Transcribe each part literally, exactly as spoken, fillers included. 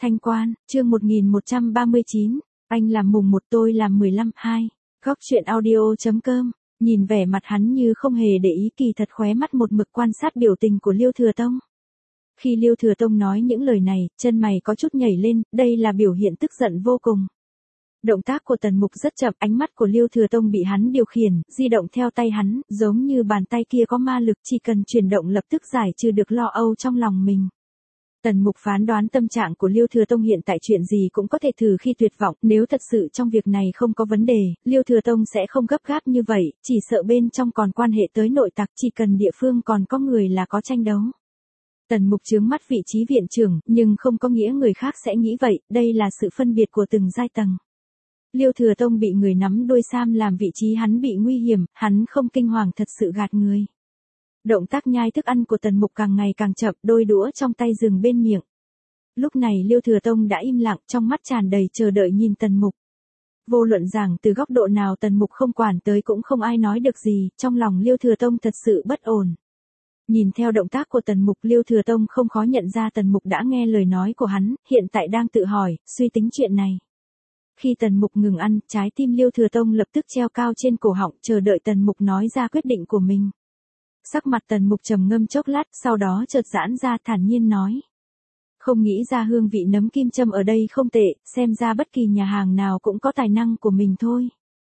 Thanh Quan, chương một nghìn một trăm ba mươi chín, anh làm mùng một tôi làm mười lăm, hai. Góc truyện audio.com, nhìn vẻ mặt hắn như không hề để ý kỳ thật khóe mắt một mực quan sát biểu tình của Liêu Thừa Tông. Khi Liêu Thừa Tông nói những lời này, chân mày có chút nhảy lên, đây là biểu hiện tức giận vô cùng. Động tác của Tần Mục rất chậm, ánh mắt của Liêu Thừa Tông bị hắn điều khiển, di động theo tay hắn, giống như bàn tay kia có ma lực, chỉ cần chuyển động lập tức giải trừ được lo âu trong lòng mình. Tần Mục phán đoán tâm trạng của Liêu Thừa Tông hiện tại chuyện gì cũng có thể thử khi tuyệt vọng, nếu thật sự trong việc này không có vấn đề, Liêu Thừa Tông sẽ không gấp gáp như vậy, chỉ sợ bên trong còn quan hệ tới nội tặc, chỉ cần địa phương còn có người là có tranh đấu. Tần Mục chướng mắt vị trí viện trưởng, nhưng không có nghĩa người khác sẽ nghĩ vậy, đây là sự phân biệt của từng giai tầng. Liêu Thừa Tông bị người nắm đuôi sam làm vị trí hắn bị nguy hiểm, hắn không kinh hoàng thật sự gạt người. Động tác nhai thức ăn của Tần Mục càng ngày càng chậm, đôi đũa trong tay dừng bên miệng. Lúc này Liêu Thừa Tông đã im lặng, trong mắt tràn đầy chờ đợi nhìn Tần Mục. Vô luận rằng từ góc độ nào Tần Mục không quản tới cũng không ai nói được gì, trong lòng Liêu Thừa Tông thật sự bất ổn. Nhìn theo động tác của Tần Mục, Liêu Thừa Tông không khó nhận ra Tần Mục đã nghe lời nói của hắn, hiện tại đang tự hỏi, suy tính chuyện này. Khi Tần Mục ngừng ăn, trái tim Liêu Thừa Tông lập tức treo cao trên cổ họng, chờ đợi Tần Mục nói ra quyết định của mình. Sắc mặt Tần Mục trầm ngâm chốc lát, sau đó chợt giãn ra thản nhiên nói. Không nghĩ ra hương vị nấm kim châm ở đây không tệ, xem ra bất kỳ nhà hàng nào cũng có tài năng của mình thôi.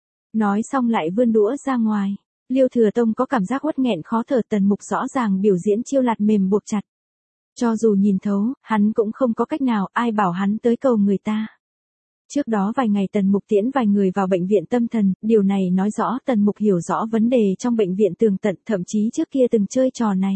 Nói xong lại vươn đũa ra ngoài. Liêu Thừa Tông có cảm giác uất nghẹn khó thở, Tần Mục rõ ràng biểu diễn chiêu lạt mềm buộc chặt. Cho dù nhìn thấu, hắn cũng không có cách nào, ai bảo hắn tới cầu người ta. Trước đó vài ngày Tần Mục tiễn vài người vào bệnh viện tâm thần, điều này nói rõ Tần Mục hiểu rõ vấn đề trong bệnh viện tường tận, thậm chí trước kia từng chơi trò này.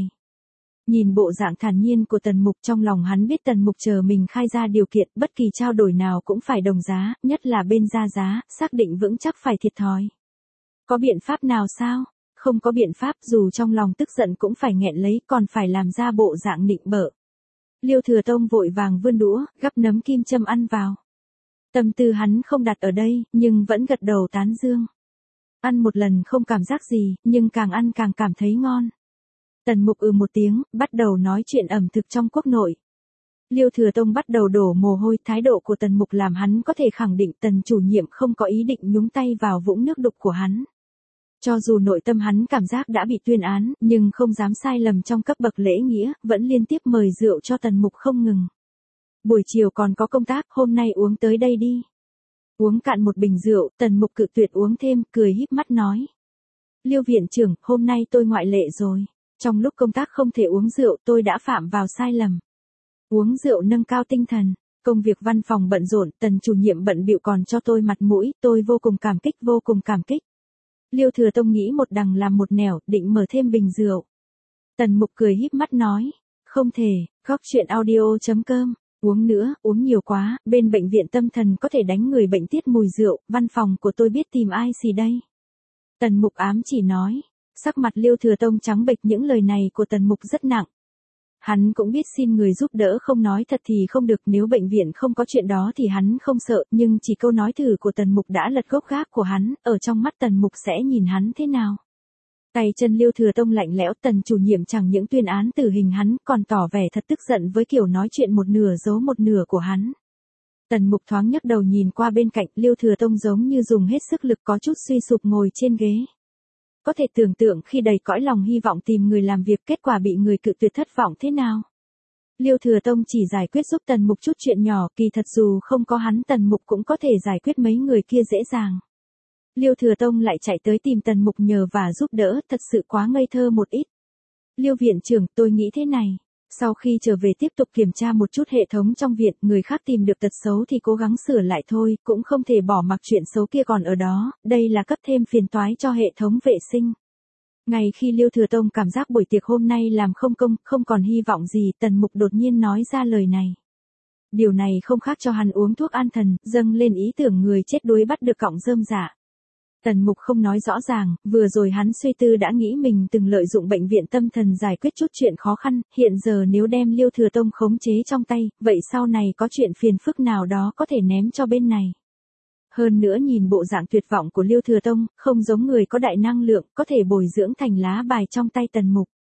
Nhìn bộ dạng thản nhiên của Tần Mục, trong lòng hắn biết Tần Mục chờ mình khai ra điều kiện, bất kỳ trao đổi nào cũng phải đồng giá, nhất là bên ra giá, xác định vững chắc phải thiệt thòi. Có biện pháp nào sao? Không có biện pháp, dù trong lòng tức giận cũng phải nghẹn lấy, còn phải làm ra bộ dạng nịnh bợ. Liêu Thừa Tông vội vàng vươn đũa, gắp nấm kim châm ăn vào. Tâm tư hắn không đặt ở đây, nhưng vẫn gật đầu tán dương. Ăn một lần không cảm giác gì, nhưng càng ăn càng cảm thấy ngon. Tần Mục ừ một tiếng, bắt đầu nói chuyện ẩm thực trong quốc nội. Liêu Thừa Tông bắt đầu đổ mồ hôi, thái độ của Tần Mục làm hắn có thể khẳng định Tần chủ nhiệm không có ý định nhúng tay vào vũng nước đục của hắn. Cho dù nội tâm hắn cảm giác đã bị tuyên án, nhưng không dám sai lầm trong cấp bậc lễ nghĩa, vẫn liên tiếp mời rượu cho Tần Mục không ngừng. Buổi chiều còn có công tác, hôm nay uống tới đây đi. Uống cạn một bình rượu, Tần Mục cự tuyệt uống thêm, cười híp mắt nói. Liêu viện trưởng, hôm nay tôi ngoại lệ rồi. Trong lúc công tác không thể uống rượu, tôi đã phạm vào sai lầm. Uống rượu nâng cao tinh thần. Công việc văn phòng bận rộn, Tần chủ nhiệm bận bịu còn cho tôi mặt mũi, tôi vô cùng cảm kích, vô cùng cảm kích. Liêu Thừa Tông nghĩ một đằng làm một nẻo, định mở thêm bình rượu. Tần Mục cười híp mắt nói. Không thể, góc truyện audio.com. Uống nữa, uống nhiều quá, bên bệnh viện tâm thần có thể đánh người bệnh tiết mùi rượu, văn phòng của tôi biết tìm ai xì đây. Tần Mục ám chỉ nói. Sắc mặt Liêu Thừa Tông trắng bệch, những lời này của Tần Mục rất nặng. Hắn cũng biết xin người giúp đỡ không nói thật thì không được, nếu bệnh viện không có chuyện đó thì hắn không sợ, nhưng chỉ câu nói thử của Tần Mục đã lật gốc gác của hắn, ở trong mắt Tần Mục sẽ nhìn hắn thế nào. Tay chân Liêu Thừa Tông lạnh lẽo, Tần chủ nhiệm chẳng những tuyên án tử hình hắn, còn tỏ vẻ thật tức giận với kiểu nói chuyện một nửa giấu một nửa của hắn. Tần Mục thoáng nhấc đầu nhìn qua bên cạnh, Liêu Thừa Tông giống như dùng hết sức lực có chút suy sụp ngồi trên ghế. Có thể tưởng tượng khi đầy cõi lòng hy vọng tìm người làm việc, kết quả bị người cự tuyệt thất vọng thế nào. Liêu Thừa Tông chỉ giải quyết giúp Tần Mục chút chuyện nhỏ, kỳ thật dù không có hắn Tần Mục cũng có thể giải quyết mấy người kia dễ dàng. Liêu Thừa Tông lại chạy tới tìm Tần Mục nhờ và giúp đỡ, thật sự quá ngây thơ một ít. Liêu viện trưởng, tôi nghĩ thế này. Sau khi trở về tiếp tục kiểm tra một chút hệ thống trong viện, người khác tìm được tật xấu thì cố gắng sửa lại thôi, cũng không thể bỏ mặc chuyện xấu kia còn ở đó, đây là cấp thêm phiền toái cho hệ thống vệ sinh. Ngay khi Liêu Thừa Tông cảm giác buổi tiệc hôm nay làm không công, không còn hy vọng gì, Tần Mục đột nhiên nói ra lời này. Điều này không khác cho hắn uống thuốc an thần, dâng lên ý tưởng người chết đuối bắt được cọng rơm rạ. Tần Mục không nói rõ ràng, vừa rồi hắn suy tư đã nghĩ mình từng lợi dụng bệnh viện tâm thần giải quyết chút chuyện khó khăn, hiện giờ nếu đem Liêu Thừa Tông khống chế trong tay, vậy sau này có chuyện phiền phức nào đó có thể ném cho bên này. Hơn nữa nhìn bộ dạng tuyệt vọng của Liêu Thừa Tông, không giống người có đại năng lượng, có thể bồi dưỡng thành lá bài trong tay Tần Mục.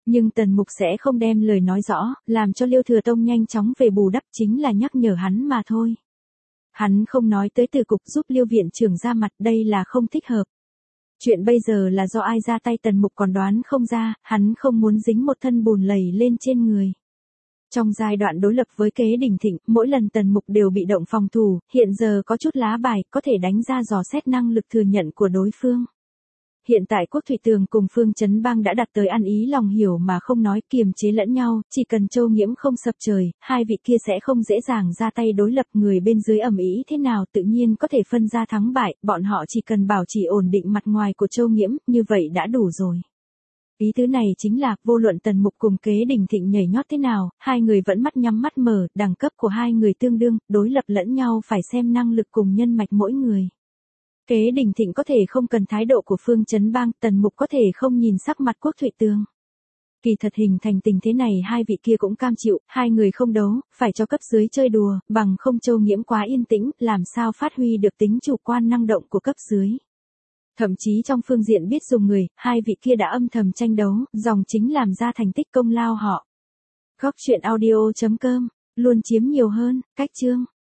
Nhưng Tần Mục sẽ không đem lời nói rõ, làm cho Liêu Thừa Tông nhanh chóng về bù đắp, chính là nhắc nhở hắn mà thôi. Hắn không nói tới từ cục giúp Liêu viện trưởng ra mặt, đây là không thích hợp. Chuyện bây giờ là do ai ra tay Tần Mục còn đoán không ra, hắn không muốn dính một thân bùn lầy lên trên người. Trong giai đoạn đối lập với Kế Đình Thịnh, mỗi lần Tần Mục đều bị động phòng thủ, hiện giờ có chút lá bài, có thể đánh ra dò xét năng lực thừa nhận của đối phương. Hiện tại Quốc Thụy Tường cùng Phương Chấn Bang đã đạt tới ăn ý lòng hiểu mà không nói, kiềm chế lẫn nhau, chỉ cần Châu Nghiễm không sập trời, hai vị kia sẽ không dễ dàng ra tay đối lập, người bên dưới ầm ĩ thế nào tự nhiên có thể phân ra thắng bại, bọn họ chỉ cần bảo trì ổn định mặt ngoài của Châu Nghiễm, như vậy đã đủ rồi. Ý tứ này chính là, vô luận Tần Mục cùng Kế Đình Thịnh nhảy nhót thế nào, hai người vẫn mắt nhắm mắt mở, đẳng cấp của hai người tương đương, đối lập lẫn nhau phải xem năng lực cùng nhân mạch mỗi người. Kế Đình Thịnh có thể không cần thái độ của Phương Chấn Bang, Tần Mục có thể không nhìn sắc mặt Quốc Thụy Tường. Kỳ thật hình thành tình thế này hai vị kia cũng cam chịu, hai người không đấu, phải cho cấp dưới chơi đùa, bằng không Châu Nghiễm quá yên tĩnh, làm sao phát huy được tính chủ quan năng động của cấp dưới. Thậm chí trong phương diện biết dùng người, hai vị kia đã âm thầm tranh đấu, dòng chính làm ra thành tích công lao họ. Góc truyện audio chấm com, luôn chiếm nhiều hơn, cách chương.